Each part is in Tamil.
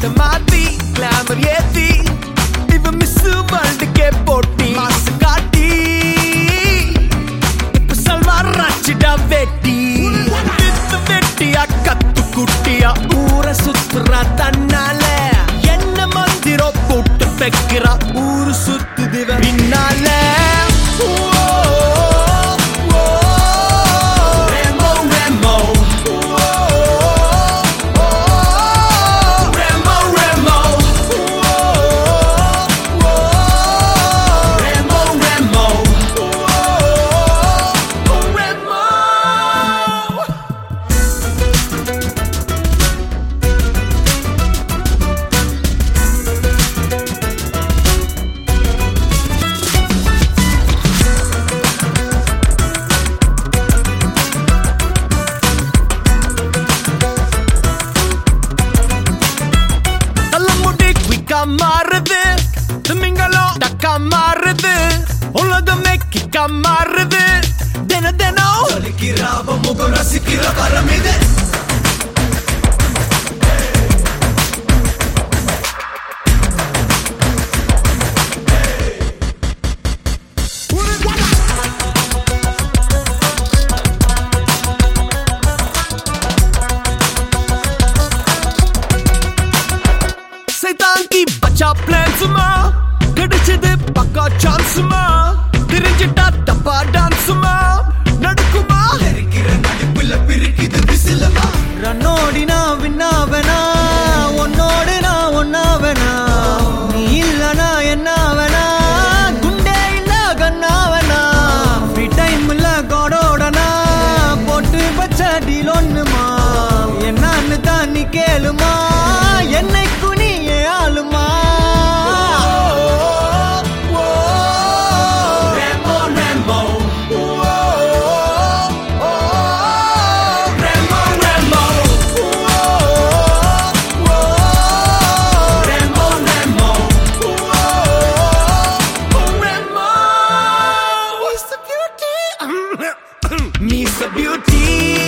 லேட்ட மாத்தி கிளாமர் ஏத்தி இவ மிஸ் வேர்ல்டுக்கே போட்டி மாசு காட்டி இப்ப சல்வார் ராச்சிடா வெட்டி வித்து வெட்டியா கத்து குட்டியா ஊர சுத்துறா தன்னால என்ன மந்திரோ போட்டு வைக்கிறா ஊரு சுத்துது பின்னால மாறுது திமிங்கலம் டக்கா மாறுது உலகமே கிக்கா மாறுது தின தினம் சொல்லிக்கிறாவ முகம் ரசிக்கிற வரம் இது बचा प्लान सुमा कड़चदे पक्का चांस सुमा तिरंजिटा टप्पा डांस सुमा नडकुमा हरिकिर नडिपुल पिरिकिद बिसिलमा रनोडिना विन्नावना उन्नोडे ना उन्नावना नी इल्लना एन्नावना गुंडे इल्ल गन्नावना फ्री टाइम ல கோடோடனா போட்டு வச்ச டீல் ஒண்ணுமா என்னன்னு தான் நீ கேளுமா என்னை குனியே ஆளுமா Me's the beauty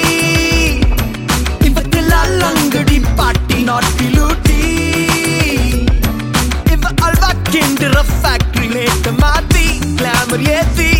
ivatella langadi party not piluti iva alva kindra factory late maati glamour yethi